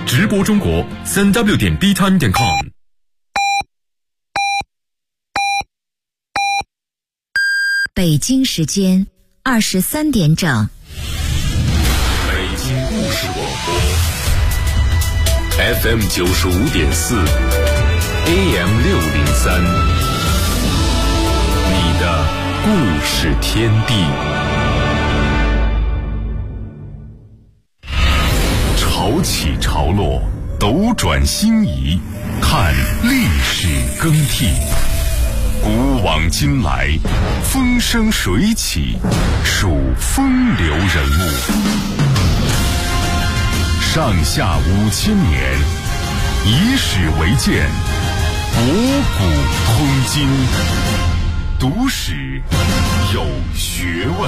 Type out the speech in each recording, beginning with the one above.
直播中国3w.btime.com。 北京时间23点整。 北京故事广播 FM 95.4 AM 603，你的故事天地。潮起潮落，斗转星移，看历史更替。古往今来，风生水起，数风流人物。上下5000年，以史为鉴，博古通今，读史有学问。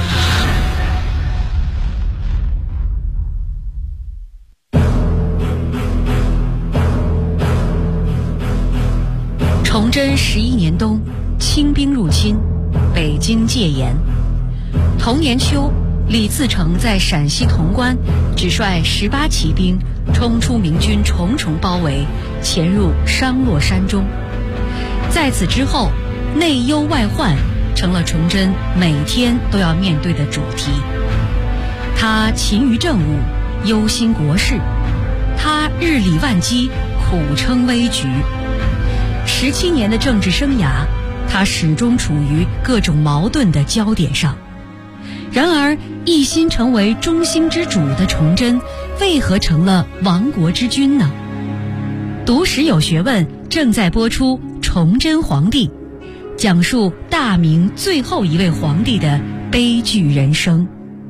崇祯11年冬，清兵入侵，北京戒严。同年秋，李自成在陕西潼关只率18骑兵冲出明军重重包围，潜入商洛山中。在此之后，内忧外患成了崇祯每天都要面对的主题。他勤于政务，忧心国事；他日理万机，苦撑危局。17年的政治生涯，他始终处于各种矛盾的焦点上。然而，一心成为中兴之主的崇祯，为何成了亡国之君呢？读史有学问正在播出《崇祯皇帝》，讲述大明最后一位皇帝的悲剧人生。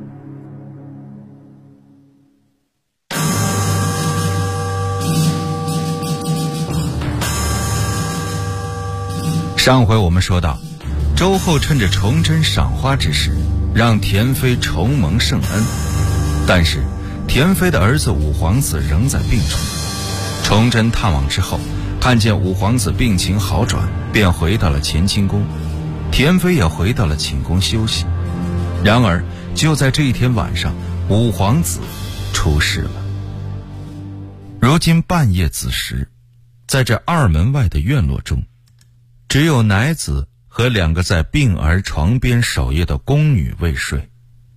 上回我们说到，周后趁着崇祯赏花之时，让田妃重蒙圣恩。但是田妃的儿子武皇子仍在病中。崇祯探望之后，看见武皇子病情好转，便回到了乾清宫。田妃也回到了寝宫休息。然而就在这一天晚上，武皇子出事了。如今半夜子时，在这二门外的院落中，只有奶子和2个在病儿床边守夜的宫女未睡。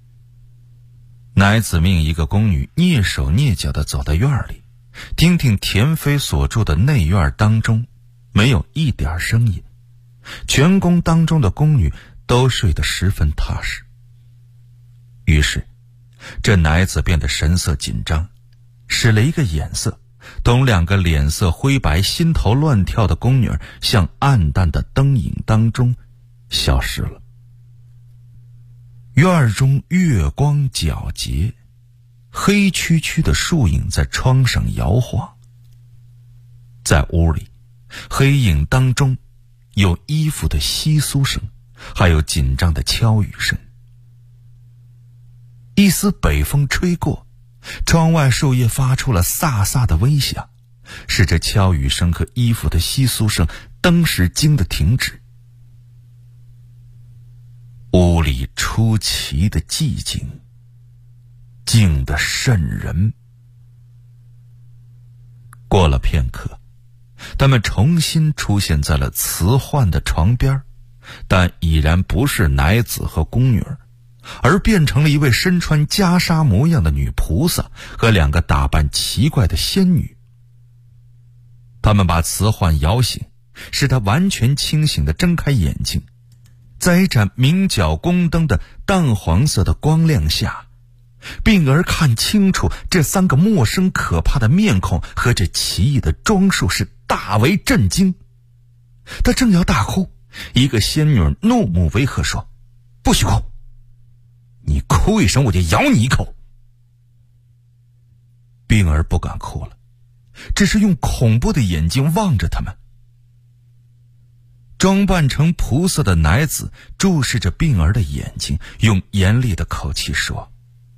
奶子命一个宫女蹑手蹑脚地走到院里，听听田妃所住的内院当中没有一点声音，全宫当中的宫女都睡得十分踏实。于是这奶子变得神色紧张，使了一个眼色，同2个脸色灰白心头乱跳的宫女向暗淡的灯影当中消失了。院中月光皎洁，黑黢黢的树影在窗上摇晃。在屋里，黑影当中有衣服的窸窣声，还有紧张的敲语声。一丝北风吹过，窗外树叶发出了飒飒的微响，使这敲语声和衣服的窸窣声登时惊得停止。屋里出奇的寂静，静得瘆人。过了片刻，他们重新出现在了慈焕的床边，但已然不是奶子和宫女儿，而变成了一位身穿袈裟模样的女菩萨和2个打扮奇怪的仙女。他们把慈焕摇醒，使他完全清醒地睁开眼睛。在一盏明角宫灯的淡黄色的光亮下，病儿看清楚这3个陌生可怕的面孔和这奇异的装束，是大为震惊。他正要大哭，一个仙女怒目威吓说：“不许哭！你哭一声，我就咬你一口。”病儿不敢哭了，只是用恐怖的眼睛望着他们。装扮成菩萨的奶子注视着病儿的眼睛，用严厉的口气说：“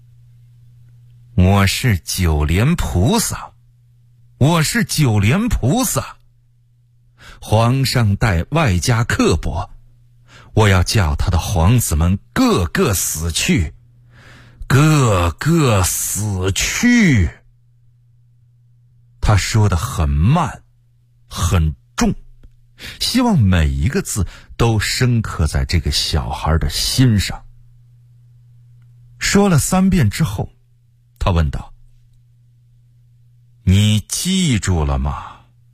我是九莲菩萨，我是九莲菩萨。皇上待外加刻薄，我要叫他的皇子们个个死去，个个死去。” 他说得很慢很重，希望每一个字都深刻在这个小孩的心上。说了3遍之后，他问道：你记住了吗？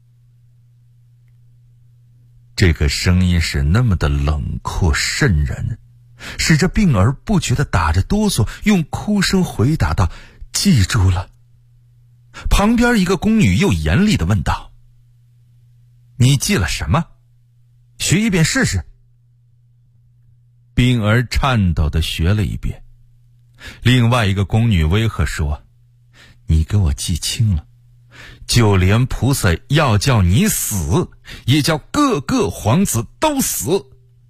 这个声音是那么的冷酷瘆人，使这病儿不觉地打着哆嗦，用哭声回答道：记住了。旁边一个宫女又严厉地问道：你记了什么？学一遍试试。病儿颤抖地学了一遍。另外一个宫女威吓说：你给我记清了，就连菩萨要叫你死，也叫各个皇子都死。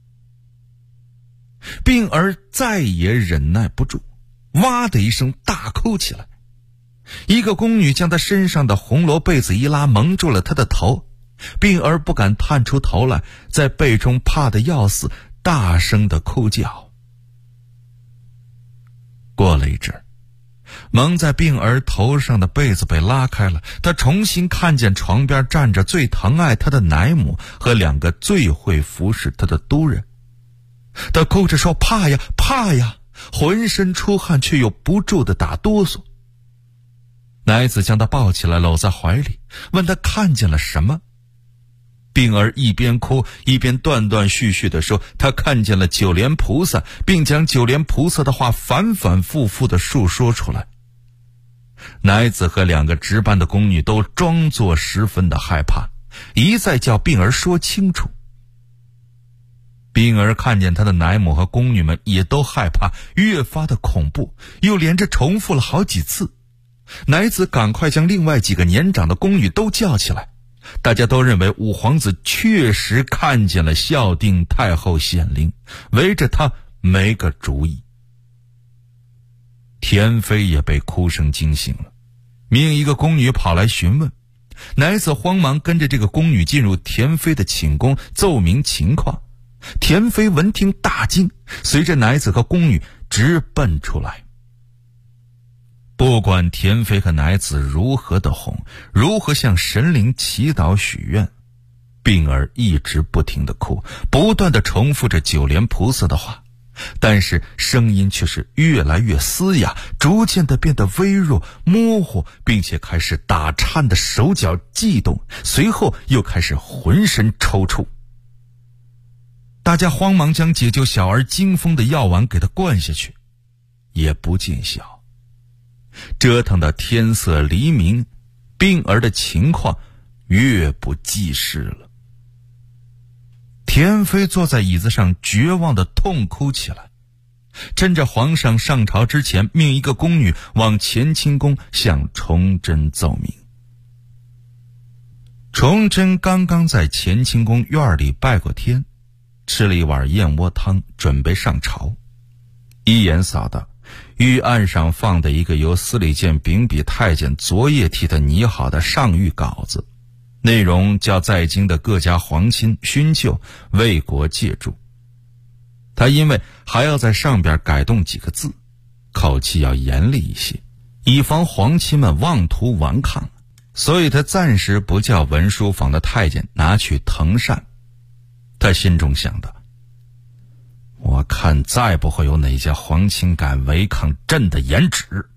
病儿再也忍耐不住，哇的一声大哭起来。一个宫女将他身上的红罗被子一拉，蒙住了他的头。病儿不敢探出头来，在被中怕得要死，大声地哭叫。过了一阵，蒙在病儿头上的被子被拉开了，他重新看见床边站着最疼爱他的奶母和2个最会服侍他的督人。他哭着说：怕呀怕呀，浑身出汗却又不住地打哆嗦。奶子将他抱起来搂在怀里，问他看见了什么。病儿一边哭一边断断续续地说：他看见了九莲菩萨，并将九莲菩萨的话反反复复地述说出来。奶子和2个值班的宫女都装作十分的害怕，一再叫病儿说清楚。病儿看见他的奶母和宫女们也都害怕，越发的恐怖，又连着重复了好几次。奶子赶快将另外几个年长的宫女都叫起来，大家都认为五皇子确实看见了孝定太后显灵，围着他没个主意。田妃也被哭声惊醒了，命一个宫女跑来询问。奶子慌忙跟着这个宫女进入田妃的寝宫，奏明情况。田妃闻听大惊，随着奶子和宫女直奔出来。不管田妃和奶子如何的哄，如何向神灵祈祷许愿，病儿一直不停地哭，不断地重复着九莲菩萨的话，但是声音却是越来越嘶哑，逐渐地变得微弱模糊，并且开始打颤的手脚悸动，随后又开始浑身抽搐。大家慌忙将解救小儿惊风的药丸给他灌下去，也不见效。折腾到天色黎明，病儿的情况越不济事了。田妃坐在椅子上绝望地痛哭起来，趁着皇上上朝之前，命一个宫女往乾清宫向崇祯奏明。崇祯刚刚在乾清宫院里拜过天，吃了一碗燕窝汤，准备上朝。一眼扫到御案上放的一个由司礼监秉笔太监昨夜替他拟好的上谕稿子，内容叫在京的各家皇亲勋旧为国借助。他因为还要在上边改动几个字，口气要严厉一些，以防皇亲们妄图顽抗，所以他暂时不叫文书坊的太监拿去誊善。他心中想到，我看再不会有哪家皇亲敢违抗朕的严旨。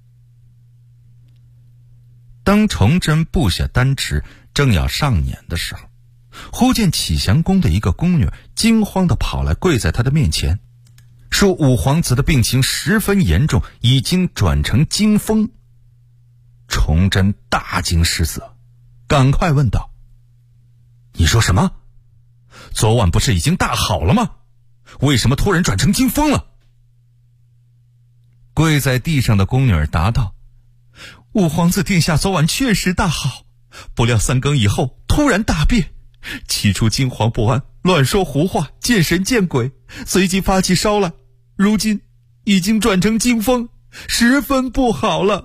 当崇祯部下丹池正要上辇的时候，忽见启祥宫的一个宫女惊慌地跑来，跪在他的面前，说五皇子的病情十分严重，已经转成惊风。崇祯大惊失色，赶快问道：你说什么？昨晚不是已经大好了吗？为什么突然转成惊风了？跪在地上的宫女答道：五皇子殿下昨晚确实大好，不料3更以后突然大变，起初惊惶不安，乱说胡话，见神见鬼，随即发起烧来，如今已经转成惊风，十分不好了。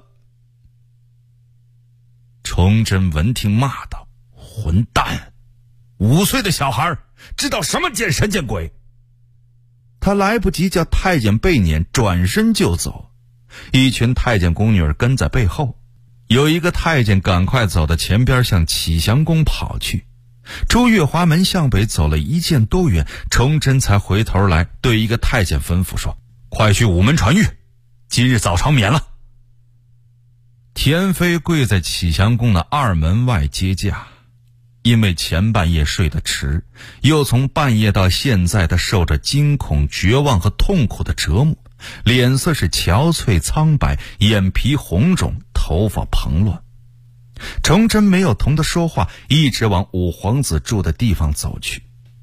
崇祯闻听骂道：混蛋，5岁的小孩知道什么见神见鬼？他来不及叫太监被撵，转身就走，一群太监宫女跟在背后。 有一个太监赶快走到前边向启祥宫跑去。出月华门向北走了1箭多远，崇祯才回头来对一个太监吩咐说：快去午门传谕，今日早朝免了。田妃跪在启祥宫的2门外接驾，因为前半夜睡得迟，又从半夜到现在的受着惊恐、绝望和痛苦的折磨，脸色是憔悴苍白，眼皮红肿，头发蓬乱。崇祯没有同他说话，一直往五皇子住的地方走去。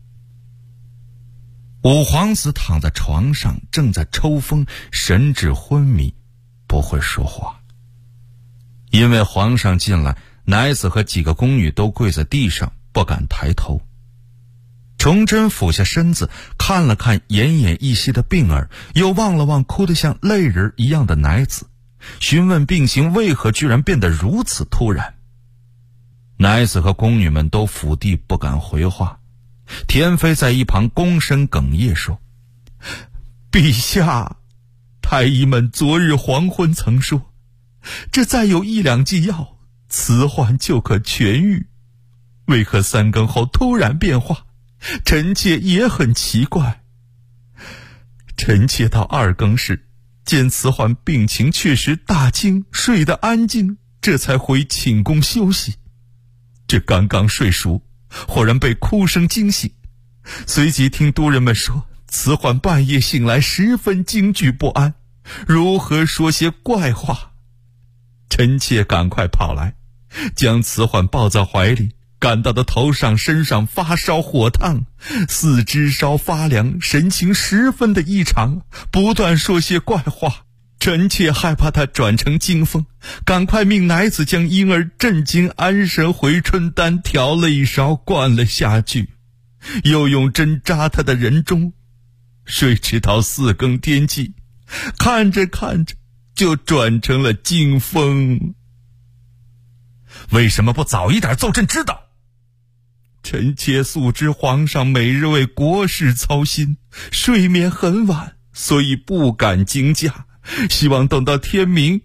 五皇子躺在床上，正在抽风，神志昏迷，不会说话。因为皇上进来，奶子和几个宫女都跪在地上，不敢抬头。崇祯俯下身子，看了看奄奄一息的病儿，又望了望哭得像泪人一样的奶子，询问病情为何居然变得如此突然。奶子和宫女们都伏地不敢回话。田妃在一旁躬身哽咽说：陛下，太医们昨日黄昏曾说，这再有1两剂药，此患就可痊愈，为何3更后突然变化？臣妾也很奇怪。臣妾到2更时，见此患病情确实大惊，睡得安静，这才回寝宫休息。这刚刚睡熟，忽然被哭声惊醒，随即听督人们说，此患半夜醒来十分惊惧不安，如何说些怪话。臣妾赶快跑来，将此患抱在怀里，感到的头上身上发烧火烫，四肢烧发凉，神情十分的异常，不断说些怪话。臣妾害怕他转成惊风，赶快命奶子将婴儿镇惊安神回春丹调了一勺灌了下去，又用针扎他的人中，谁知道4更天气，看着看着就转成了惊风。为什么不早一点奏朕知道？臣妾素知皇上每日为国事操心，睡眠很晚，所以不敢惊驾，希望等到天明。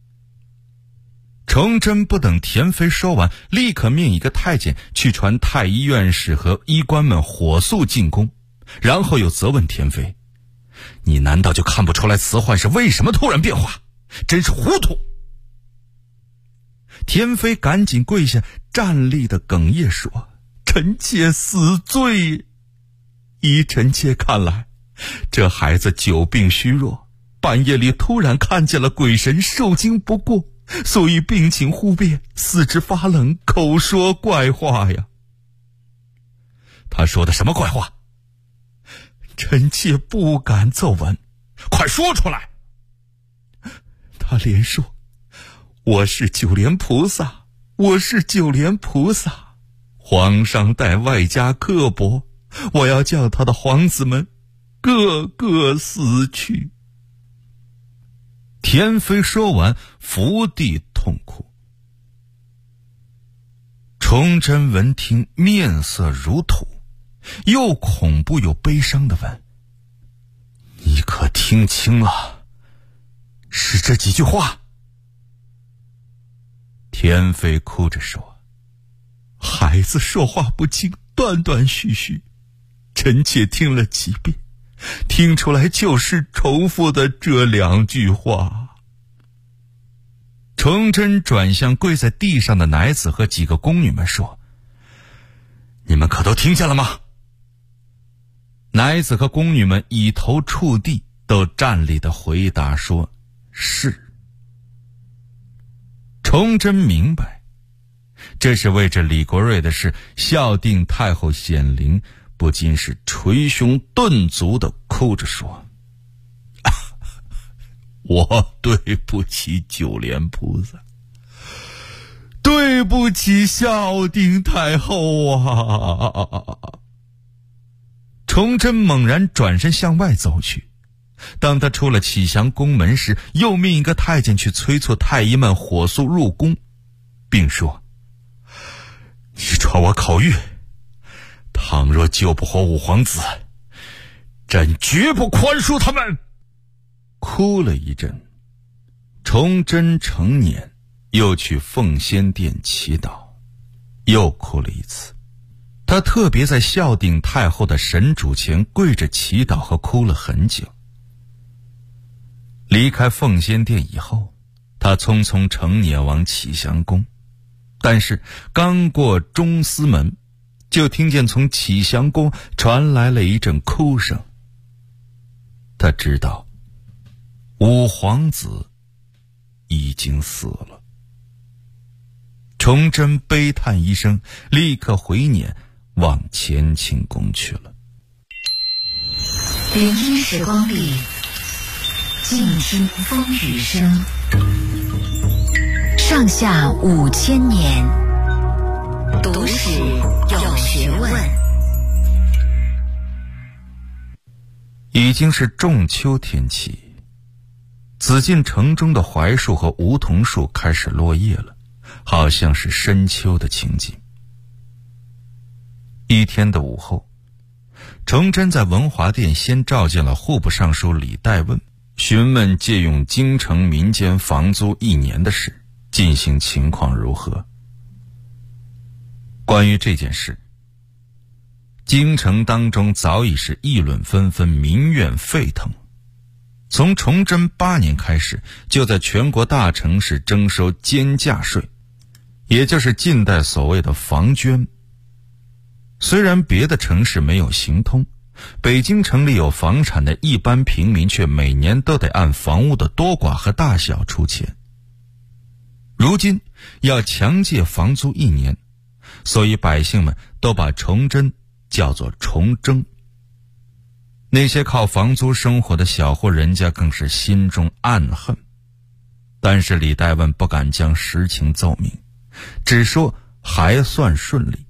崇祯不等田妃说完，立刻命一个太监去传太医院士和医官们火速进宫，然后又责问田妃：你难道就看不出来此患是为什么突然变化？真是糊涂！田妃赶紧跪下，站立的哽咽说：臣妾死罪。依臣妾看来，这孩子久病虚弱，半夜里突然看见了鬼神，受惊不过，所以病情忽变，四肢发冷，口说怪话呀。他说的什么怪话？臣妾不敢奏闻。快说出来！他连说：我是九莲菩萨，我是九莲菩萨，皇上待外加刻薄，我要叫他的皇子们个个死去。田妃说完，伏地痛哭。崇祯闻听，面色如土，又恐怖又悲伤地问：你可听清了？是这几句话？田妃哭着说：孩子说话不清，断断续续，臣妾听了几遍，听出来就是重复的这2句话。崇祯转向跪在地上的奶子和几个宫女们说：你们可都听见了吗？奶子和宫女们以头触地，都站立地回答说：是。崇祯明白，这是为这李国瑞的事孝定太后显灵，不禁是捶胸顿足地哭着说：我对不起九莲菩萨，对不起孝定太后啊！崇祯猛然转身向外走去，当他出了启祥宫门时，又命一个太监去催促太医们火速入宫，并说：你传我口谕，倘若救不活五皇子，朕绝不宽恕他们。哭了一阵，崇祯成年， 又去奉先殿祈祷，又哭了一次。他特别在孝定太后的神主前跪着祈祷和哭了很久。离开奉先殿以后，他匆匆乘辇往启祥宫，但是刚过中司门，就听见从启祥宫传来了一阵哭声。他知道五皇子已经死了。崇祯悲叹一声，立刻回辇往乾清宫去了。 聆听时光里，静听风雨声。上下5000年，读史有学问。 已经是仲秋天气，紫禁城中的槐树和梧桐树开始落叶了，好像是深秋的情景。一天的午后，崇祯在文华殿先召见了户部尚书李代问，询问借用京城民间房租1年的事，进行情况如何。关于这件事，京城当中早已是议论纷纷，民怨沸腾。从崇祯8年开始，就在全国大城市征收监价税，也就是近代所谓的房捐。虽然别的城市没有行通，北京城里有房产的一般平民却每年都得按房屋的多寡和大小出钱。如今要强借房租1年，所以百姓们都把崇祯叫做崇征。那些靠房租生活的小户人家更是心中暗恨，但是李代问不敢将实情奏明，只说还算顺利。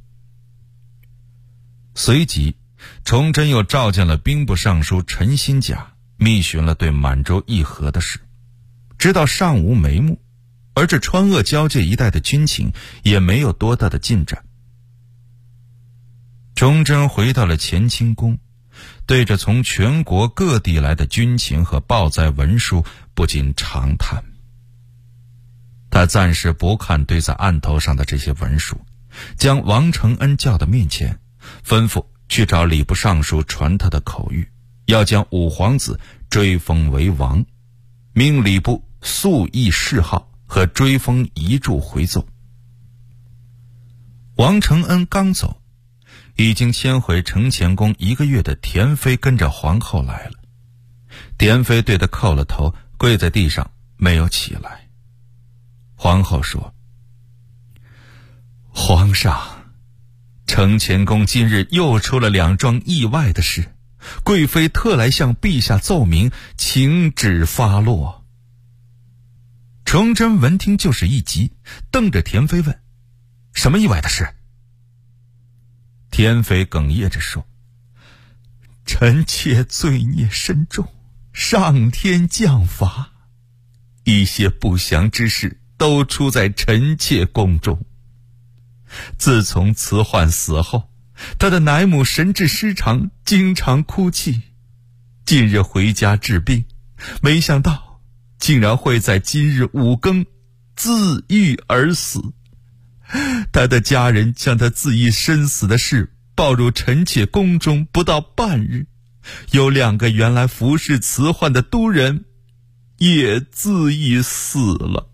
随即崇祯又召见了兵部尚书陈新甲，密询了对满洲议和的事，直到尚无眉目，而这川鄂交界一带的军情也没有多大的进展。崇祯回到了乾清宫，对着从全国各地来的军情和报载文书不禁长叹。他暂时不看堆在案头上的这些文书，将王承恩叫到面前，吩咐去找礼部尚书传他的口谕，要将五皇子追封为王，命礼部速议谥号和追封遗嘱回奏。王承恩刚走，已经迁回承乾宫1个月的田妃跟着皇后来了。田妃对他叩了头，跪在地上没有起来。皇后说：皇上，承乾宫今日又出了2桩意外的事，贵妃特来向陛下奏明，请旨发落。崇祯闻听就是一急，瞪着田妃问：什么意外的事？田妃哽咽着说：臣妾罪孽深重，上天降罚，一些不祥之事都出在臣妾宫中。自从慈焕死后，他的奶母神志失常，经常哭泣。近日回家治病，没想到竟然会在今日5更自缢而死。他的家人将他自缢身死的事报入臣妾宫中，不到半日，有2个原来服侍慈焕的督人也自缢死了。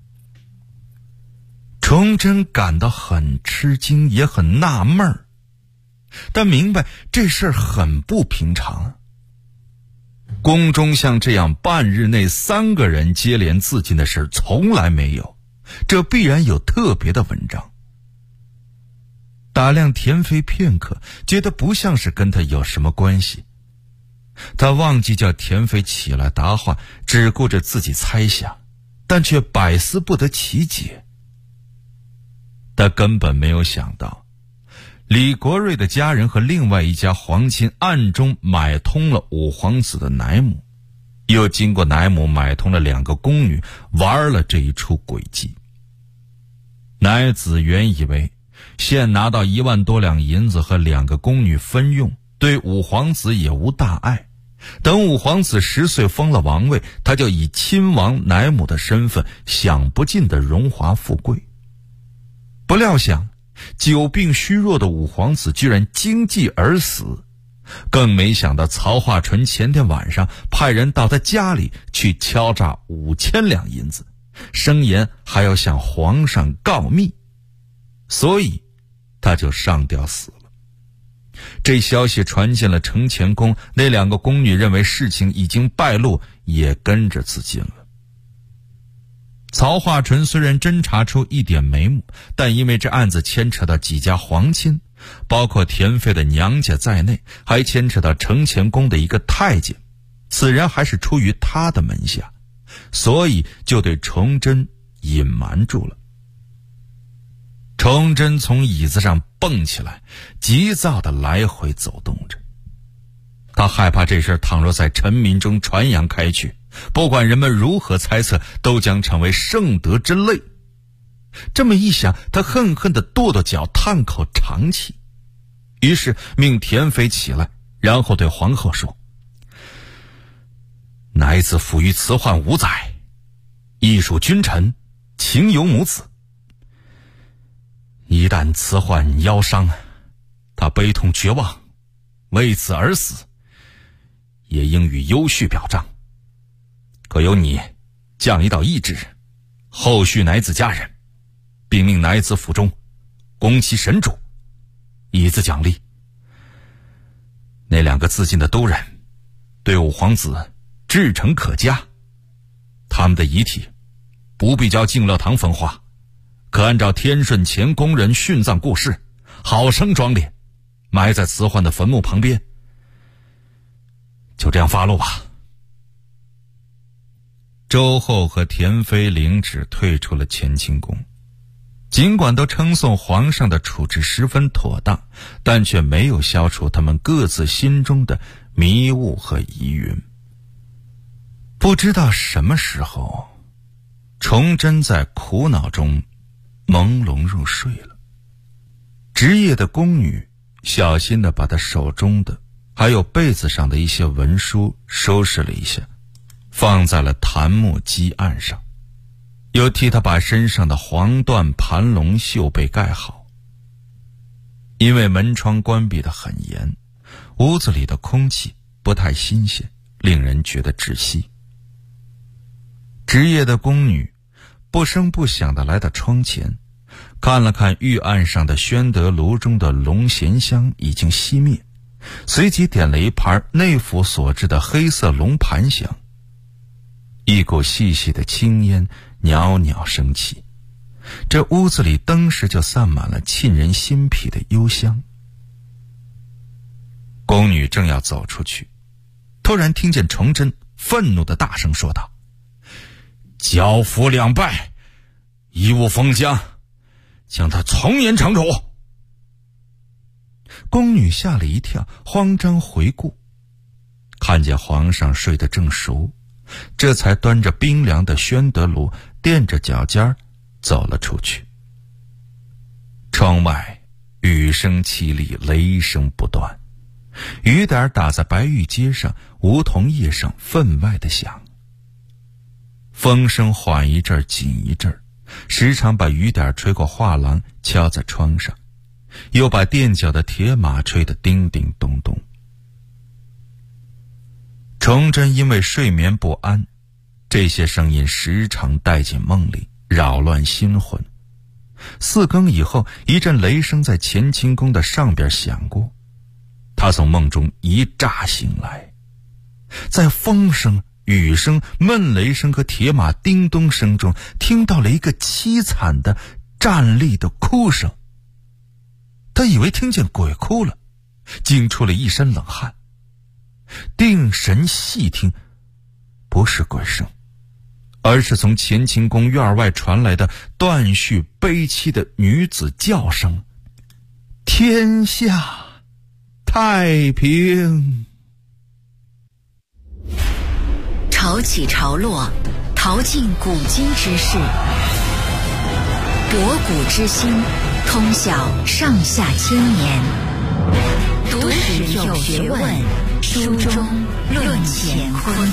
崇祯感到很吃惊，也很纳闷儿，但明白这事儿很不平常。宫中像这样半日内3个人接连自尽的事从来没有，这必然有特别的文章。打量田妃片刻，觉得不像是跟他有什么关系。他忘记叫田妃起来答话，只顾着自己猜想，但却百思不得其解。他根本没有想到，李国瑞的家人和另外一家皇亲暗中买通了五皇子的奶母，又经过奶母买通了2个宫女，玩了这一出诡计。奶子原以为现拿到1万多两银子和2个宫女分用，对五皇子也无大碍， 等武皇子10岁封了王位，他就以亲王乃母的身份享不尽的荣华富贵。不料想久病虚弱的武皇子居然惊悸而死，更没想到曹化淳前天晚上派人到他家里去敲诈5000两银子，声言还要向皇上告密，所以他就上吊死了。这消息传进了承乾宫，那2个宫女认为事情已经败露，也跟着自尽了。曹化淳虽然侦查出一点眉目，但因为这案子牵扯到几家皇亲，包括田妃的娘家在内，还牵扯到承乾宫的一个太监，此人还是出于他的门下，所以就对崇祯隐瞒住了。崇祯从椅子上蹦起来，急躁地来回走动着。他害怕这事倘若在臣民中传扬开去，不管人们如何猜测，都将成为圣德之累。这么一想，他恨恨地跺跺脚，叹口长气，于是命田妃起来，然后对皇后说：乃子服于慈宦5载，亦属君臣，情有母子。一旦慈宦夭伤，他悲痛绝望，为此而死，也应与优婿表彰。可由你降一道懿旨，后续乃子家人，并命乃子府中供其神主，以资奖励。那2个自尽的都人对武皇子至诚可嘉，他们的遗体不必交敬乐堂焚化，可按照天顺前宫人殉葬故事，好生庄殓，埋在慈宦的坟墓旁边。就这样发落吧。周后和田妃领旨退出了乾清宫，尽管都称颂皇上的处置十分妥当，但却没有消除他们各自心中的迷雾和疑云。不知道什么时候，崇祯在苦恼中朦胧入睡了。值夜的宫女小心地把他手中的还有被子上的一些文书收拾了一下，放在了檀木几案上，又替他把身上的黄缎盘龙袖被盖好。因为门窗关闭得很严，屋子里的空气不太新鲜，令人觉得窒息。值夜的宫女不声不响地来到窗前，看了看御案上的宣德炉中的龙涎香已经熄灭，随即点了一盘内府所制的黑色龙盘香，一股细细的青烟袅袅升起，这屋子里登时就散满了沁人心脾的幽香。宫女正要走出去，突然听见崇祯愤怒的大声说道：交府2败，一物封疆，将他从严惩处。宫女吓了一跳，慌张回顾，看见皇上睡得正熟，这才端着冰凉的宣德炉，垫着脚尖走了出去。窗外雨声凄厉，雷声不断，雨点打在白玉阶上、梧桐叶上分外的响。风声缓一阵紧一阵，时常把雨点吹过画廊，敲在窗上，又把垫脚的铁马吹得叮叮咚咚。崇祯因为睡眠不安，这些声音时常带进梦里，扰乱心魂。4更以后，一阵雷声在乾清宫的上边响过，他从梦中一乍醒来，在风声、雨声、闷雷声和铁马叮咚声中，听到了一个凄惨的站立的哭声。他以为听见鬼哭了，惊出了一身冷汗，定神细听，不是鬼声，而是从乾清宫院外传来的断续悲凄的女子叫声：天下太平。 潮起潮落，淘尽古今之事，博古知新，通晓上下千年，读史有学问， 书中论乾坤。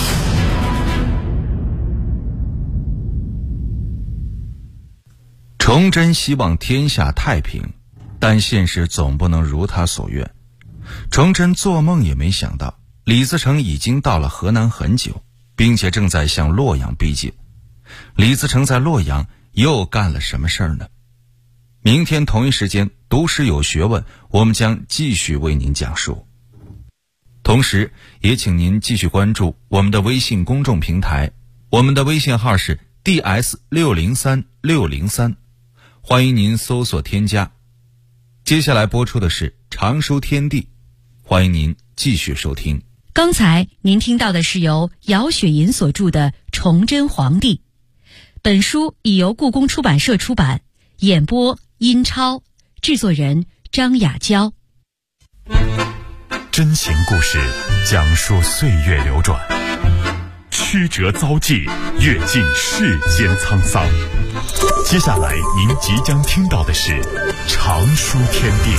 崇祯希望天下太平，但现实总不能如他所愿。崇祯做梦也没想到，李自成已经到了河南很久，并且正在向洛阳逼近。李自成在洛阳又干了什么事儿呢？明天同一时间，读史有学问，我们将继续为您讲述。同时也请您继续关注我们的微信公众平台，我们的微信号是 DS603603，欢迎您搜索添加。接下来播出的是常书天地，欢迎您继续收听。 刚才您听到的是由姚雪银所著的《崇祯皇帝》，本书已由故宫出版社出版，演播殷超，制作人张雅娇。 真情故事，讲述岁月流转，曲折遭际，阅尽世间沧桑。接下来您即将听到的是常书天地。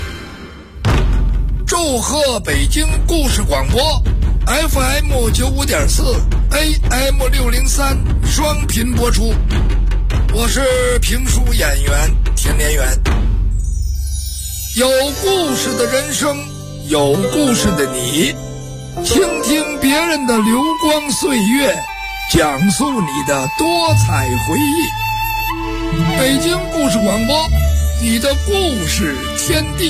祝贺北京故事广播 FM 95.4 AM 603双频播出，我是评书演员田连元。有故事的人生，有故事的你，倾听别人的流光岁月，讲述你的多彩回忆。北京故事广播，你的故事天地。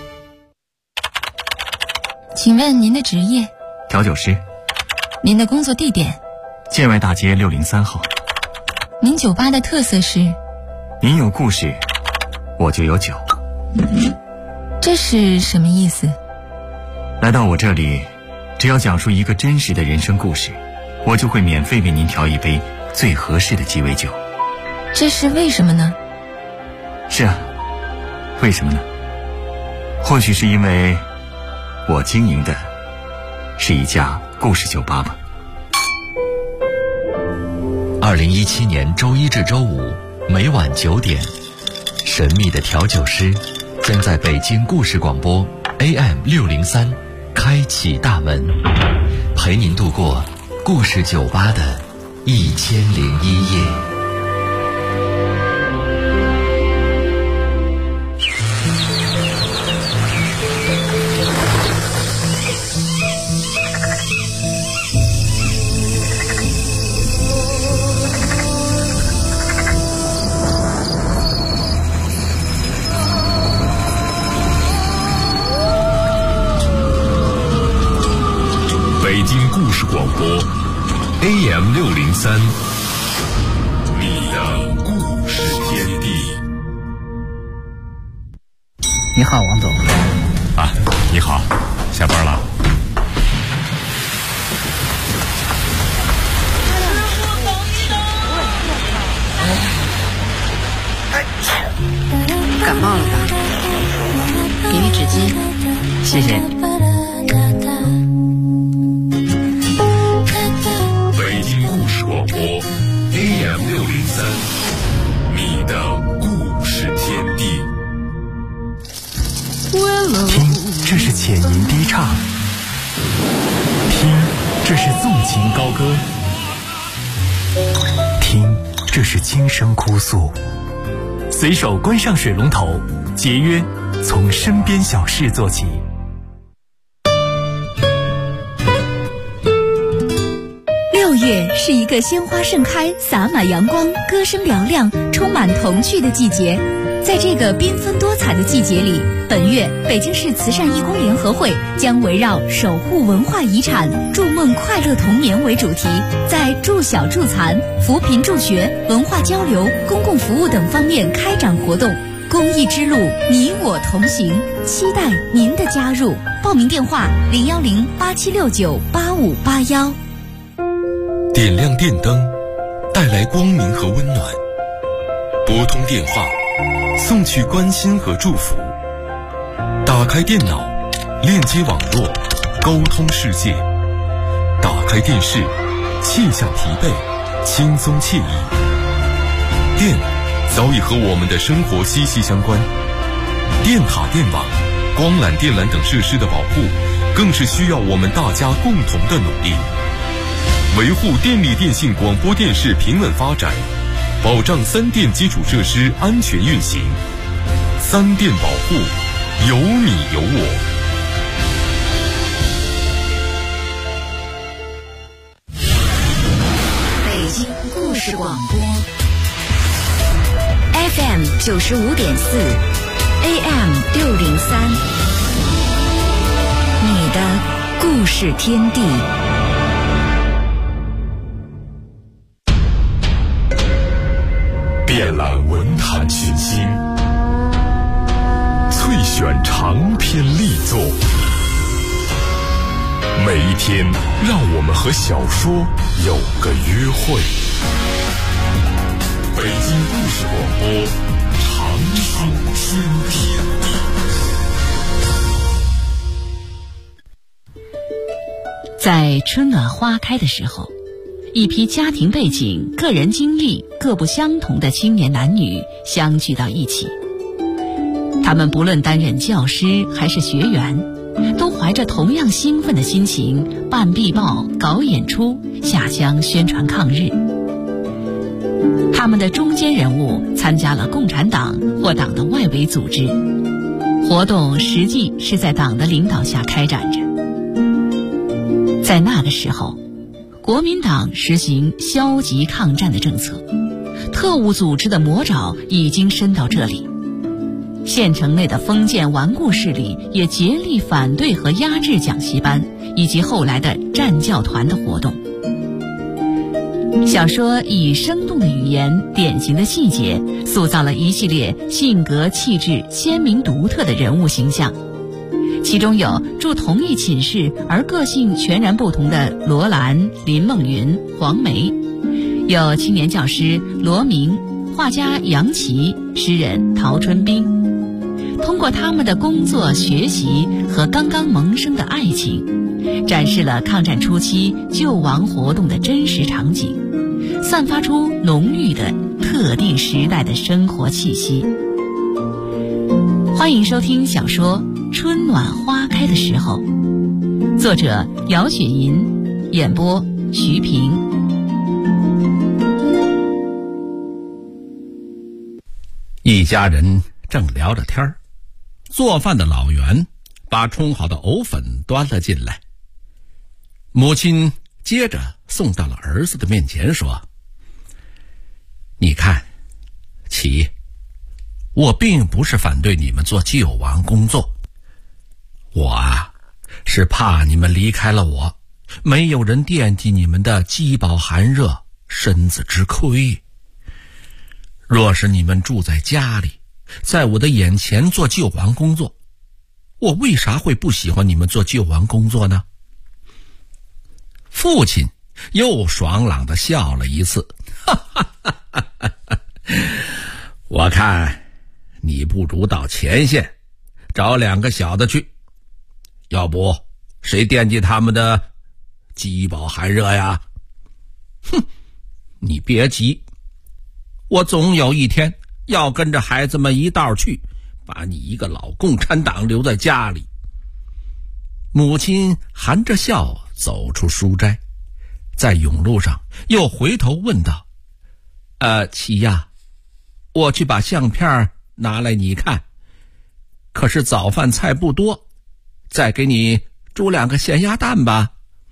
请问您的职业？ 调酒师。 您的工作地点？ 建外大街603号。 您酒吧的特色是？ 您有故事，我就有酒。 这是什么意思？ 来到我这里，只要讲述一个真实的人生故事，我就会免费为您调一杯最合适的鸡尾酒。 这是为什么呢？ 是啊，为什么呢？或许是因为我经营的是一家故事酒吧吧。 2017年周一至周五每晚9点，神秘的调酒师将在北京故事广播 AM 603开启大门，陪您度过故事酒吧的1001夜。 北京故事广播 AM 603，你的故事天地。 你好，王总。 啊，你好，下班了。 感冒了吧？给你纸巾。 谢谢。 北京故事广播 AM 603，你的故事天地。 听，这是浅吟低唱；听，这是纵情高歌；听，这是轻声哭诉。随手关上水龙头，节约从身边小事做起。 6月是一个鲜花盛开、洒满阳光、歌声嘹亮、充满童趣的季节。在这个缤纷多彩的季节里，本月北京市慈善义工联合会将围绕守护文化遗产、筑梦快乐童年为主题，在助小助残、扶贫助学、文化交流、公共服务等方面开展活动。公益之路，你我同行，期待您的加入。报名电话010-8769-8581。 点亮电灯，带来光明和温暖；拨通电话，送去关心和祝福；打开电脑，链接网络，沟通世界；打开电视，卸下疲惫，轻松惬意。电早已和我们的生活息息相关，电塔、电网、光缆、电缆等设施的保护更是需要我们大家共同的努力。维护电力电信广播电视平稳发展，保障三电基础设施安全运行。三电保护，有你有我。 北京故事广播 FM 95.4 AM 603，你的故事天地。 遍览文坛群星，萃选长篇力作，每一天让我们和小说有个约会。北京故事广播，长寿天地。 在春暖花开的时候，一批家庭背景、个人经历各不相同的青年男女相聚到一起。他们不论担任教师还是学员，都怀着同样兴奋的心情办壁报、搞演出、下乡宣传抗日。他们的中坚人物参加了共产党或党的外围组织，活动实际是在党的领导下开展着。在那个时候，国民党实行消极抗战的政策，特务组织的魔爪已经伸到这里。县城内的封建顽固势力也竭力反对和压制讲习班以及后来的战教团的活动。小说以生动的语言、典型的细节，塑造了一系列性格气质鲜明独特的人物形象。其中有住同一寝室而个性全然不同的罗兰、林梦云、黄梅，有青年教师罗明、画家杨琦、诗人陶春冰。通过他们的工作、学习和刚刚萌生的爱情，展示了抗战初期救亡活动的真实场景，散发出浓郁的特定时代的生活气息。欢迎收听小说《春暖花开的时候》，作者姚雪银，演播徐平。 一家人正聊着天儿，做饭的老袁把冲好的藕粉端了进来。母亲接着送到了儿子的面前，说：“你看，启，我并不是反对你们做救亡工作，我啊，是怕你们离开了我，没有人惦记你们的饥饱寒热、身子之亏。若是你们住在家里，在我的眼前做救亡工作，我为啥会不喜欢你们做救亡工作呢？”父亲又爽朗地笑了一次，我看你不如到前线找2个小的去，要不谁惦记他们的饥饱寒热呀？哼，你别急，我总有一天要跟着孩子们一道去，把你一个老共产党留在家里。母亲含着笑走出书斋，在甬路上又回头问道：“启呀，我去把相片拿来你看，可是早饭菜不多，再给你煮2个咸鸭蛋吧。”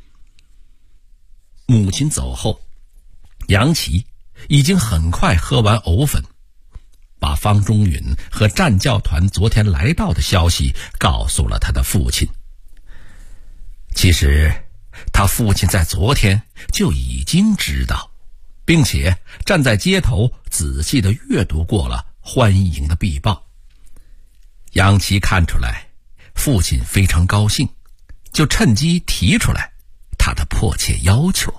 母亲走后，杨琦已经很快喝完藕粉，把方中允和战教团昨天来到的消息告诉了他的父亲。其实他父亲在昨天就已经知道，并且站在街头仔细地阅读过了欢迎的壁报。杨琦看出来父亲非常高兴，就趁机提出来他的迫切要求。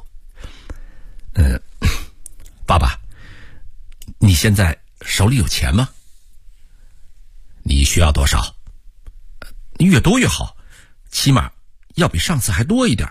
爸爸，你现在手里有钱吗？你需要多少？越多越好，起码要比上次还多一点。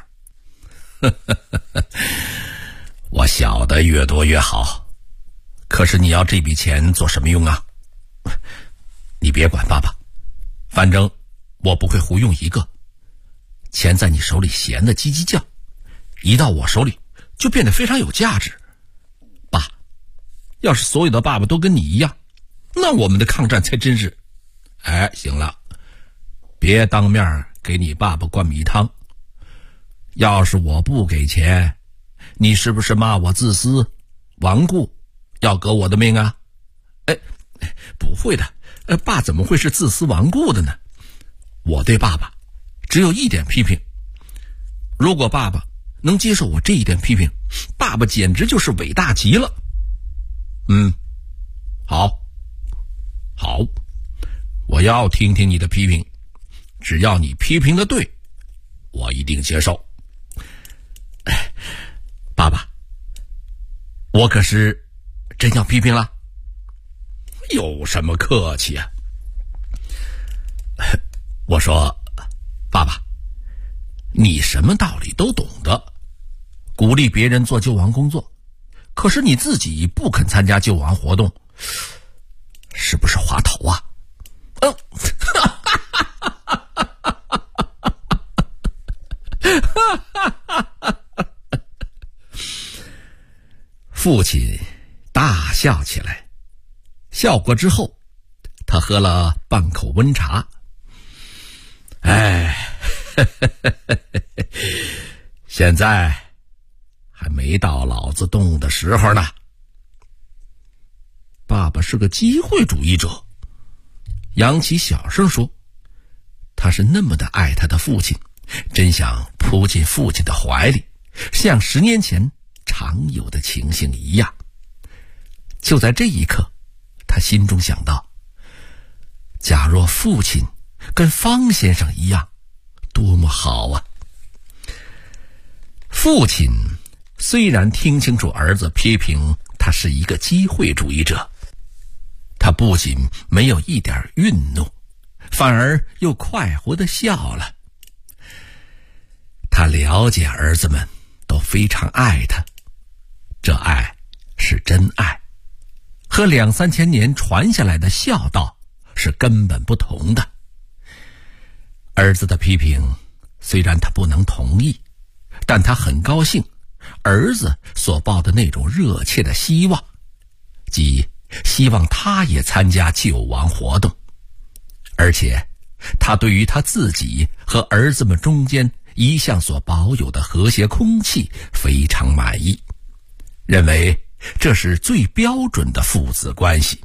我晓得越多越好，可是你要这笔钱做什么用啊？你别管爸爸，反正我不会胡用一个。 钱在你手里闲得叽叽叫，一到我手里就变得非常有价值。爸，要是所有的爸爸都跟你一样，那我们的抗战才真是……哎，行了，别当面给你爸爸灌米汤。要是我不给钱，你是不是骂我自私、顽固，要革我的命啊？哎，不会的，爸怎么会是自私顽固的呢？我对爸爸只有一点批评，如果爸爸能接受我这一点批评，爸爸简直就是伟大极了。好，我要听听你的批评，只要你批评的对，我一定接受。爸爸，我可是真要批评了。有什么客气啊？我说，爸爸，你什么道理都懂得，鼓励别人做救亡工作，可是你自己不肯参加救亡活动，是不是滑头啊？父亲大笑起来，笑过之后，他喝了半口温茶。现在还没到老子动的时候呢。爸爸是个机会主义者，杨琪小声说，他是那么的爱他的父亲，真想扑进父亲的怀里，像10年前常有的情形一样。就在这一刻，他心中想到，假若父亲跟方先生一样，多么好啊！父亲虽然听清楚儿子批评他是一个机会主义者，他不仅没有一点愠怒，反而又快活地笑了。他了解儿子们都非常爱他，这爱是真爱，和2-3千年传下来的孝道是根本不同的。儿子的批评虽然他不能同意，但他很高兴儿子所抱的那种热切的希望，即希望他也参加救亡活动。而且他对于他自己和儿子们中间一向所保有的和谐空气非常满意，认为这是最标准的父子关系。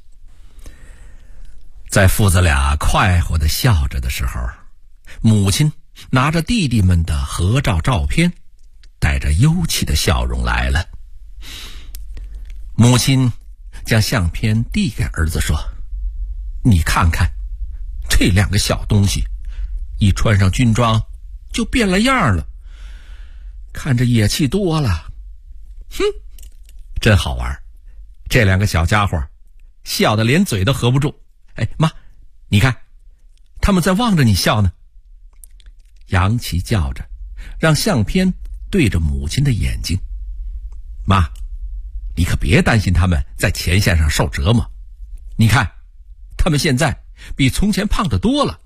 在父子俩快活地笑着的时候，母亲拿着弟弟们的合照照片，带着忧戚的笑容来了。母亲将相片递给儿子说，你看看这2个小东西，一穿上军装就变了样了，看着野气多了。真好玩，这2个小家伙笑得连嘴都合不住。妈，你看他们在望着你笑呢。杨琪叫着，让相片对着母亲的眼睛。妈，你可别担心他们在前线上受折磨，你看他们现在比从前胖得多了。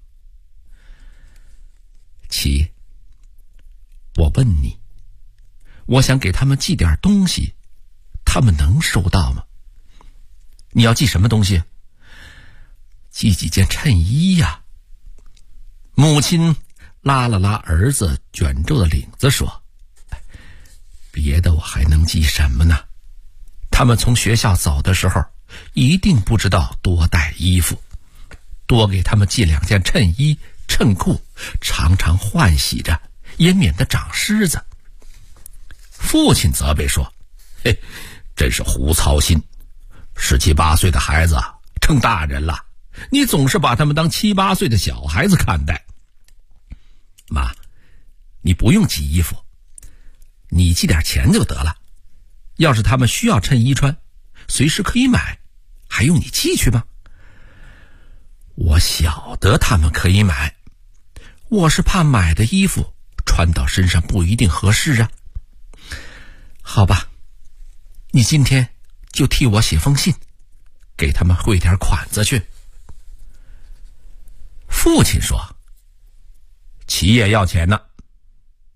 琪，我问你，我想给他们寄点东西，他们能收到吗？你要寄什么东西？寄几件衬衣呀。母亲拉了拉儿子卷皱的领子说，别的我还能寄什么呢？他们从学校走的时候一定不知道多带衣服，多给他们寄2件衬衣衬裤，常常换洗着，也免得长虱子。父亲责备说，真是胡操心，17、18岁的孩子成大人了，你总是把他们当7、8岁的小孩子看待。妈，你不用寄衣服，你寄点钱就得了，要是他们需要衬衣穿，随时可以买，还用你寄去吗？我晓得他们可以买，我是怕买的衣服穿到身上不一定合适啊。好吧，你今天就替我写封信，给他们汇点款子去。父亲说，齐也要钱呢，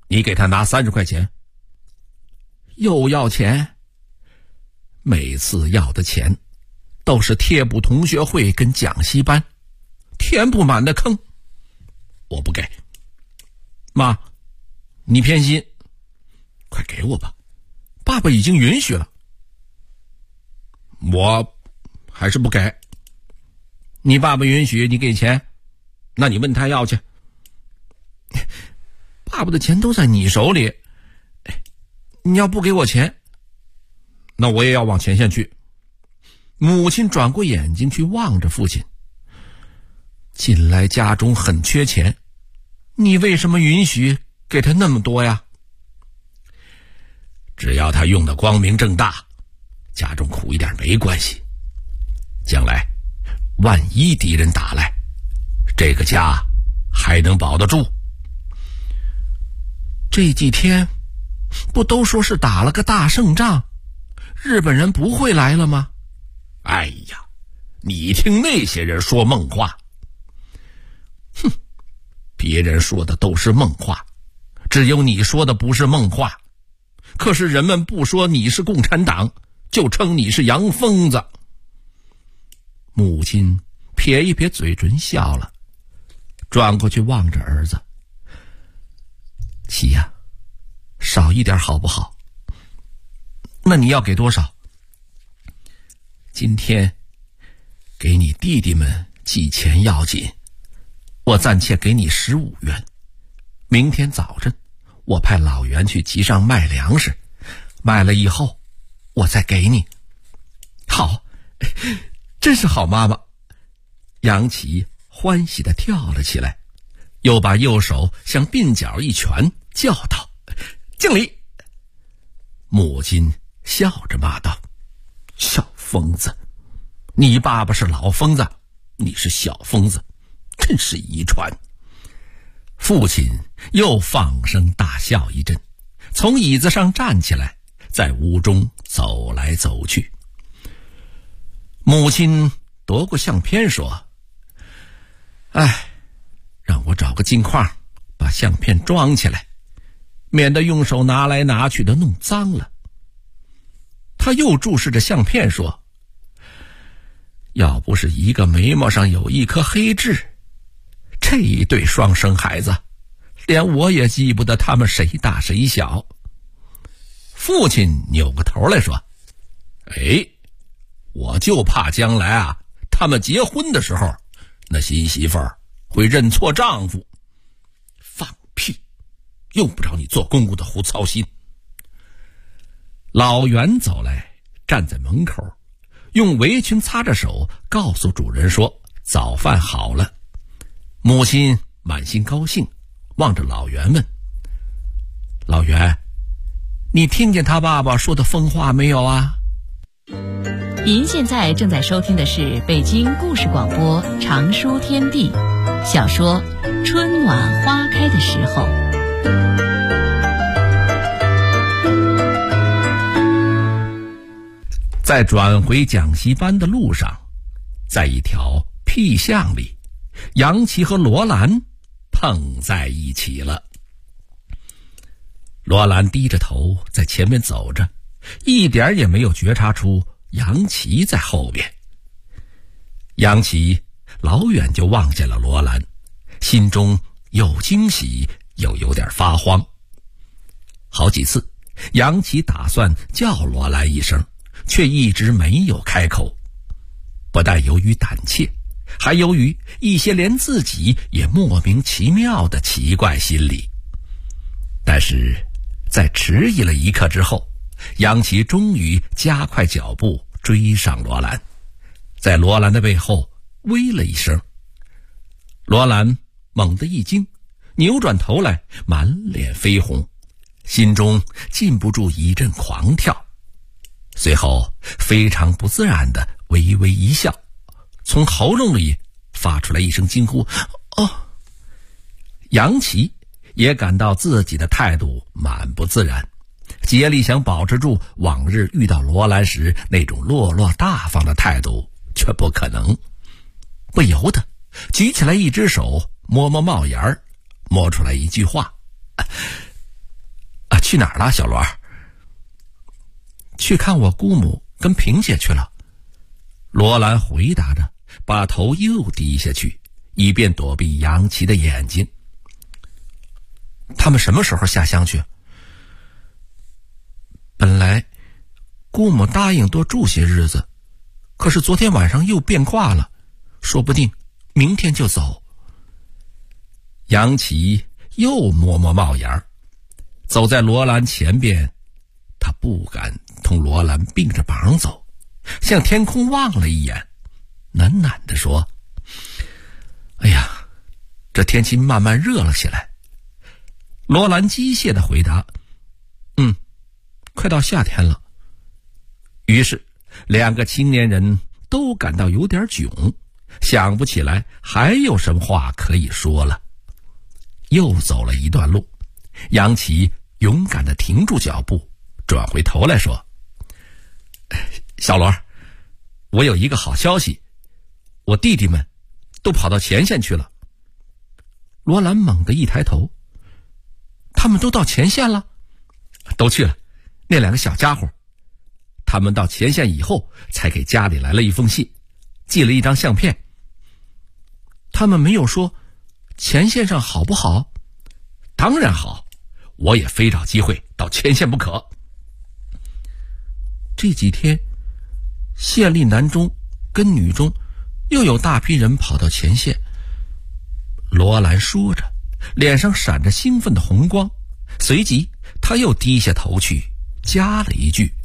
你给他拿30块钱，又要钱。每次要的钱都是贴补同学会跟讲习班，填不满的坑，我不给。妈，你偏心，快给我吧，爸爸已经允许了。我还是不给。你爸爸允许你给钱，那你问他要去。爸爸的钱都在你手里，你要不给我钱，那我也要往前线去。母亲转过眼睛去望着父亲，近来家中很缺钱，你为什么允许给他那么多呀？只要他用的光明正大，家中苦一点没关系。将来万一敌人打来，这个家还能保得住。这几天不都说是打了个大胜仗，日本人不会来了吗？哎呀，你听那些人说梦话。哼，别人说的都是梦话，只有你说的不是梦话。可是人们不说你是共产党，就称你是洋疯子。母亲撇一撇嘴唇笑了，转过去望着儿子。七呀，少一点好不好？那你要给多少？今天给你弟弟们寄钱要紧，我暂且给你15元。明天早晨我派老袁去集上卖粮食，卖了以后我再给你。好，真是好妈妈。杨琪欢喜地跳了起来，又把右手向鬓角一拳，叫道：敬礼！母亲笑着骂道：小疯子，你爸爸是老疯子，你是小疯子，真是遗传。父亲又放声大笑一阵，从椅子上站起来，在屋中走来走去。母亲夺过相片说：哎，让我找个金框把相片装起来，免得用手拿来拿去的弄脏了。他又注视着相片说：要不是一个眉毛上有一颗黑痣，这一对双生孩子连我也记不得他们谁大谁小。父亲扭过头来说：哎，我就怕将来啊，他们结婚的时候，那新媳妇儿会认错丈夫。放屁，用不着你做公公的胡操心。老袁走来，站在门口，用围裙擦着手，告诉主人说早饭好了。母亲满心高兴，望着老袁问：老袁，你听见他爸爸说的疯话没有啊？ 您现在正在收听的是北京故事广播长书天地小说《春暖花开的时候》。 在转回讲习班的路上，在一条僻巷里，杨琪和罗兰碰在一起了。罗兰低着头在前面走着，一点也没有觉察出杨琪在后边。杨琪老远就望见了罗兰，心中又惊喜又有点发慌。好几次杨琪打算叫罗兰一声，却一直没有开口，不但由于胆怯，还由于一些连自己也莫名其妙的奇怪心理。但是在迟疑了一刻之后，杨琪终于加快脚步追上罗兰，在罗兰的背后喂了一声。罗兰猛地一惊，扭转头来，满脸绯红，心中禁不住一阵狂跳，随后非常不自然地微微一笑，从喉咙里发出来一声惊呼：哦！杨琪也感到自己的态度满不自然，竭力想保持住往日遇到罗兰时那种落落大方的态度，却不可能，不由得举起来一只手摸摸帽檐，摸出来一句话： 去哪儿了，小罗？去看我姑母跟萍姐去了。罗兰回答着，把头又低下去，以便躲避杨琪的眼睛。他们什么时候下乡去？本来姑母答应多住些日子，可是昨天晚上又变卦了，说不定明天就走。杨琪又摸摸帽檐，走在罗兰前边，他不敢同罗兰并着膀走，向天空望了一眼，喃喃地说：哎呀，这天气慢慢热了起来。罗兰机械地回答：快到夏天了。于是两个青年人都感到有点囧，想不起来还有什么话可以说了。又走了一段路，杨琪勇敢地停住脚步，转回头来说：小罗，我有一个好消息，我弟弟们都跑到前线去了。罗兰猛地一抬头：他们都到前线了？都去了，那两个小家伙。他们到前线以后才给家里来了一封信，寄了一张相片。他们没有说前线上好不好？当然好，我也非找机会到前线不可。这几天县里男中跟女中又有大批人跑到前线。罗兰说着，脸上闪着兴奋的红光，随即他又低下头去，加了一句：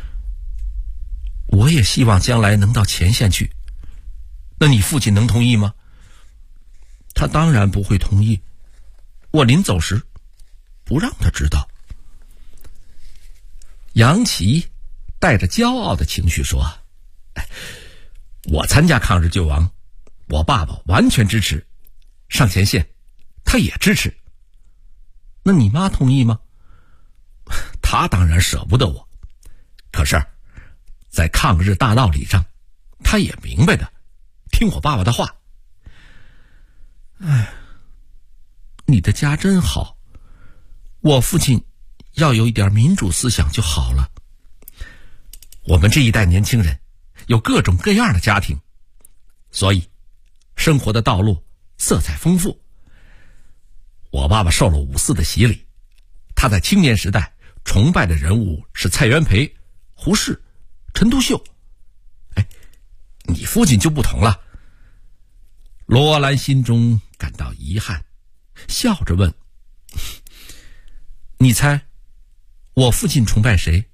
我也希望将来能到前线去。那你父亲能同意吗？他当然不会同意，我临走时不让他知道。杨琪带着骄傲的情绪说：我参加抗日救亡，我爸爸完全支持，上前线他也支持。那你妈同意吗？她当然舍不得我，可是在抗日大道理上，她也明白的，听我爸爸的话。你的家真好，我父亲要有一点民主思想就好了。我们这一代年轻人有各种各样的家庭，所以生活的道路色彩丰富。我爸爸受了5·4的洗礼，他在青年时代崇拜的人物是蔡元培、胡适、陈独秀。你父亲就不同了。罗兰心中感到遗憾，笑着问：你猜我父亲崇拜谁？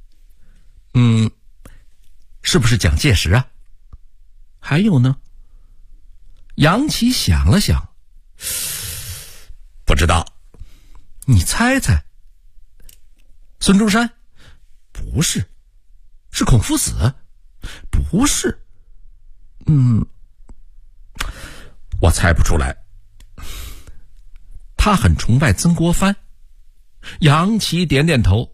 是不是蒋介石啊？还有呢？杨琪想了想：不知道。你猜猜。孙中山？不是。是孔夫子？不是。我猜不出来。他很崇拜曾国藩。杨琪点点头。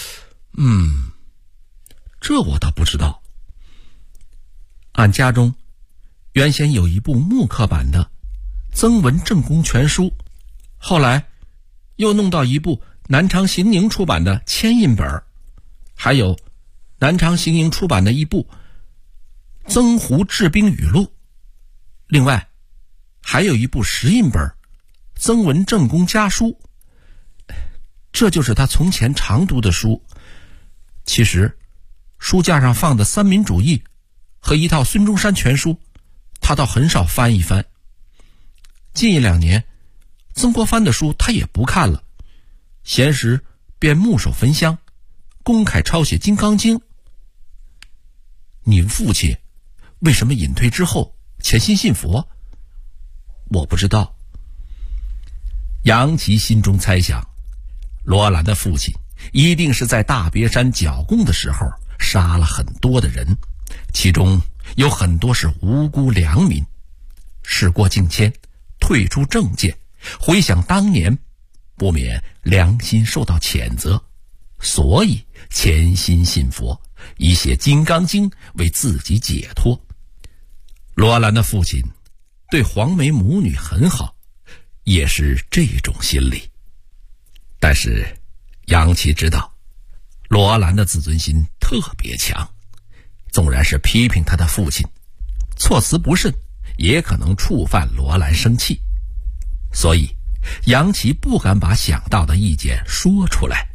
这我倒不知道。俺家中原先有一部木刻版的《曾文正公全书》，后来又弄到一部南昌行营出版的铅印本，还有南昌行营出版的一部《曾胡治兵语录》，另外还有一部石印本《曾文正公家书》。这就是他从前常读的书。其实书架上放的三民主义和一套孙中山全书，他倒很少翻一翻。近1-2年，曾国藩的书他也不看了，闲时便木手焚香，公开抄写《金刚经》。你父亲为什么隐退之后潜心信佛？我不知道。杨琪心中猜想，罗兰的父亲一定是在大别山剿共的时候杀了很多的人，其中有很多是无辜良民。事过境迁，退出政界，回想当年，不免良心受到谴责，所以潜心信佛，以写《金刚经》为自己解脱。罗兰的父亲对黄梅母女很好，也是这种心理。但是杨琪知道罗兰的自尊心特别强，纵然是批评他的父亲，措辞不慎也可能触犯罗兰生气，所以杨琪不敢把想到的意见说出来。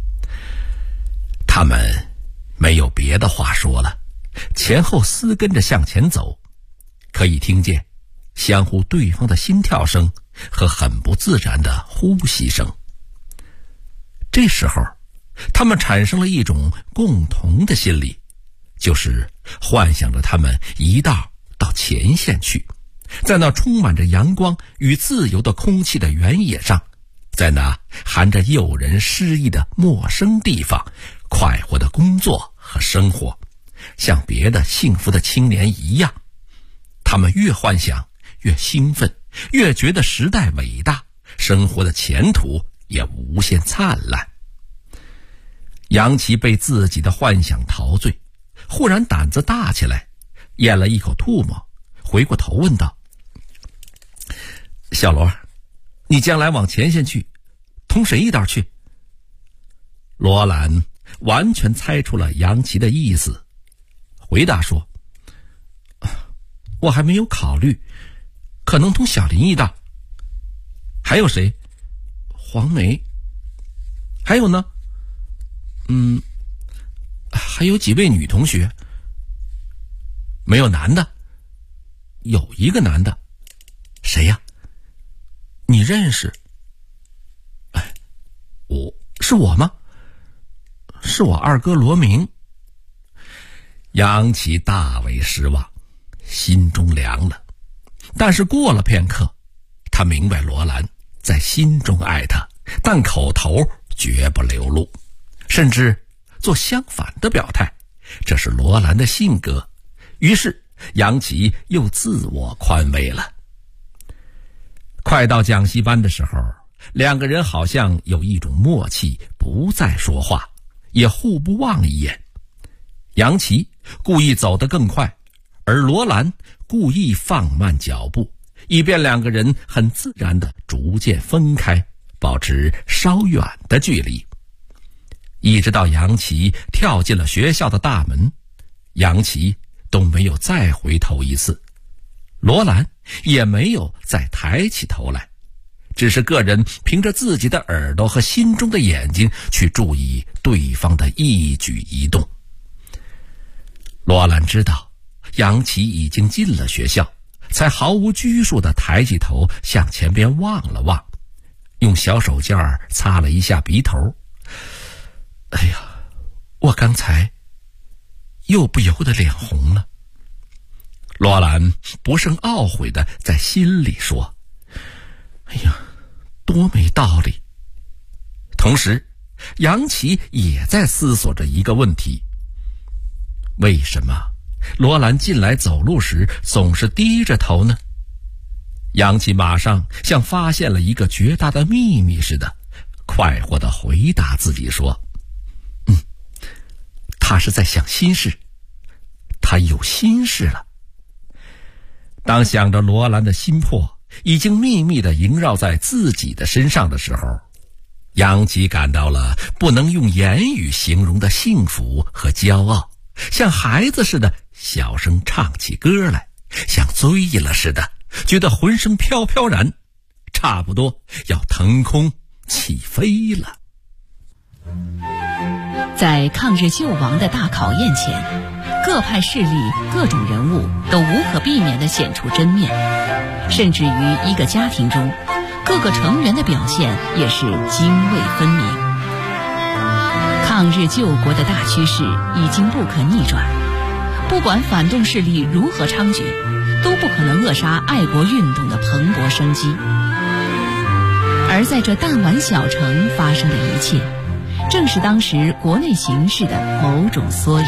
他们没有别的话说了，前后厮跟着向前走，可以听见相互对方的心跳声和很不自然的呼吸声。这时候他们产生了一种共同的心理，就是幻想着他们一道到前线去，在那充满着阳光与自由的空气的原野上，在那含着诱人诗意的陌生地方，快活的工作和生活，像别的幸福的青年一样。他们越幻想越兴奋，越觉得时代伟大，生活的前途也无限灿烂。杨琪被自己的幻想陶醉，忽然胆子大起来，咽了一口唾沫，回过头问道：小罗，你将来往前线去，同谁一道去？罗兰完全猜出了杨琪的意思，回答说：我还没有考虑，可能同小林一道。还有谁？黄梅。还有呢？还有几位女同学。没有男的？有一个男的。谁呀？你认识？是我吗？是我二哥罗明。杨琪大为失望，心中凉了。但是过了片刻，他明白罗兰在心中爱他，但口头绝不流露，甚至做相反的表态，这是罗兰的性格。于是杨琪又自我宽慰了。快到讲习班的时候，两个人好像有一种默契，不再说话，也互不望一眼。杨琪故意走得更快，而罗兰故意放慢脚步，以便两个人很自然地逐渐分开，保持稍远的距离。一直到杨琪跳进了学校的大门，杨琪都没有再回头一次，罗兰也没有再抬起头来，只是个人凭着自己的耳朵和心中的眼睛去注意对方的一举一动。罗兰知道杨琪已经进了学校，才毫无拘束地抬起头向前边望了望，用小手绢擦了一下鼻头。哎呀，我刚才又不由得脸红了。罗兰不胜懊悔地在心里说：哎呀，多没道理。同时杨琪也在思索着一个问题，为什么罗兰进来走路时总是低着头呢？杨琪马上像发现了一个绝大的秘密似的，快活地回答自己说：他是在想心事，他有心事了。当想着罗兰的心魄已经秘密地萦绕在自己的身上的时候，杨琪感到了不能用言语形容的幸福和骄傲，像孩子似的小声唱起歌来，像醉了似的，觉得浑身飘飘然，差不多要腾空起飞了。 在抗日救亡的大考验前，各派势力、各种人物都无可避免地显出真面，甚至于一个家庭中，各个成员的表现也是泾渭分明。抗日救国的大趋势已经不可逆转，不管反动势力如何猖獗，都不可能扼杀爱国运动的蓬勃生机。而在这弹丸小城发生的一切，正是当时国内形势的某种缩影。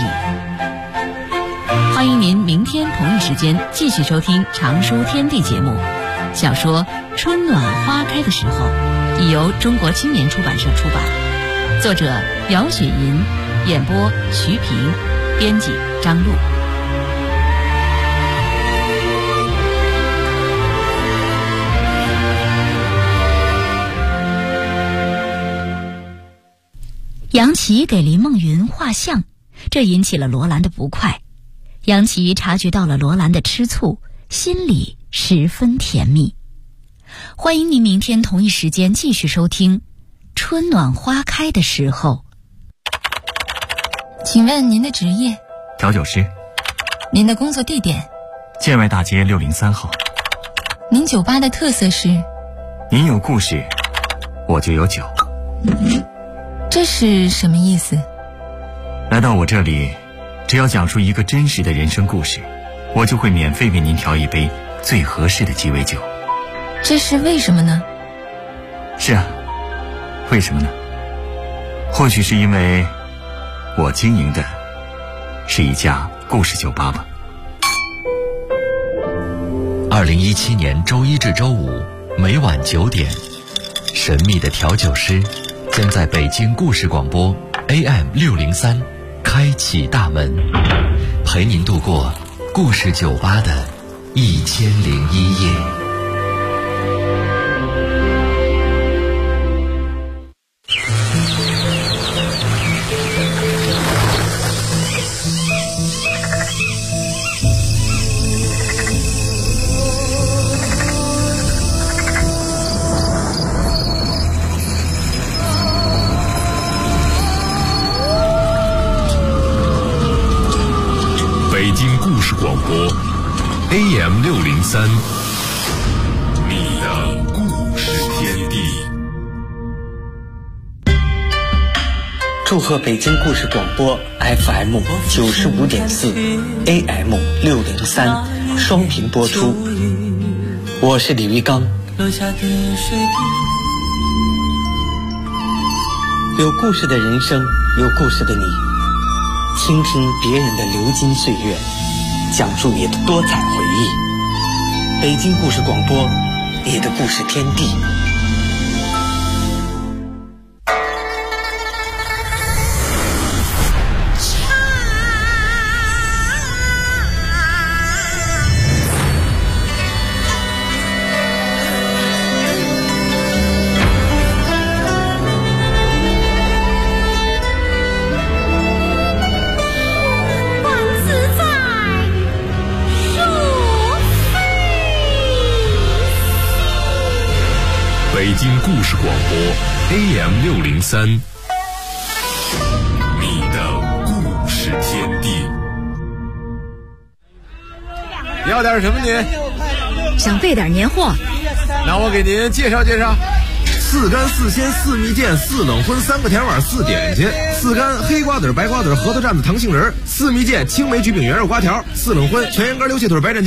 欢迎您明天同一时间继续收听《常书天地》节目。小说《春暖花开的时候》已由中国青年出版社出版，作者姚雪银，演播徐平，编辑张璐。 杨琪给林梦云画像，这引起了罗兰的不快。杨琪察觉到了罗兰的吃醋，心里十分甜蜜。欢迎您明天同一时间继续收听春暖花开的时候。 请问您的职业？ 调酒师。 您的工作地点？ 建外大街603号。 您酒吧的特色是？ 您有故事，我就有酒。 这是什么意思？ 来到我这里，只要讲述一个真实的人生故事，我就会免费为您调一杯最合适的鸡尾酒。 这是为什么呢？ 是啊，为什么呢？或许是因为我经营的是一家故事酒吧吧。 2017年周一至周五每晚9点，神秘的调酒师将在北京故事广播 AM603开启大门，陪您度过故事酒吧的1001夜。 北京故事广播 AM603，你的故事天地。 祝贺北京故事广播 FM95.4 AM603 双频播出。我是李玉刚。有故事的人生，有故事的你，倾听别人的流金岁月，讲述你的多彩回忆。北京故事广播，你的故事天地。 北京故事广播 AM603，你的故事天地。 要点什么您？ 想备点年货。 那我给您介绍介绍。4干4鲜4蜜饯4冷荤3个甜碗4点心，4干黑瓜子白瓜子核桃蘸子糖杏仁，4蜜饯青梅焗饼圆肉瓜条，4冷荤全羊肝溜蟹腿白斩鸡。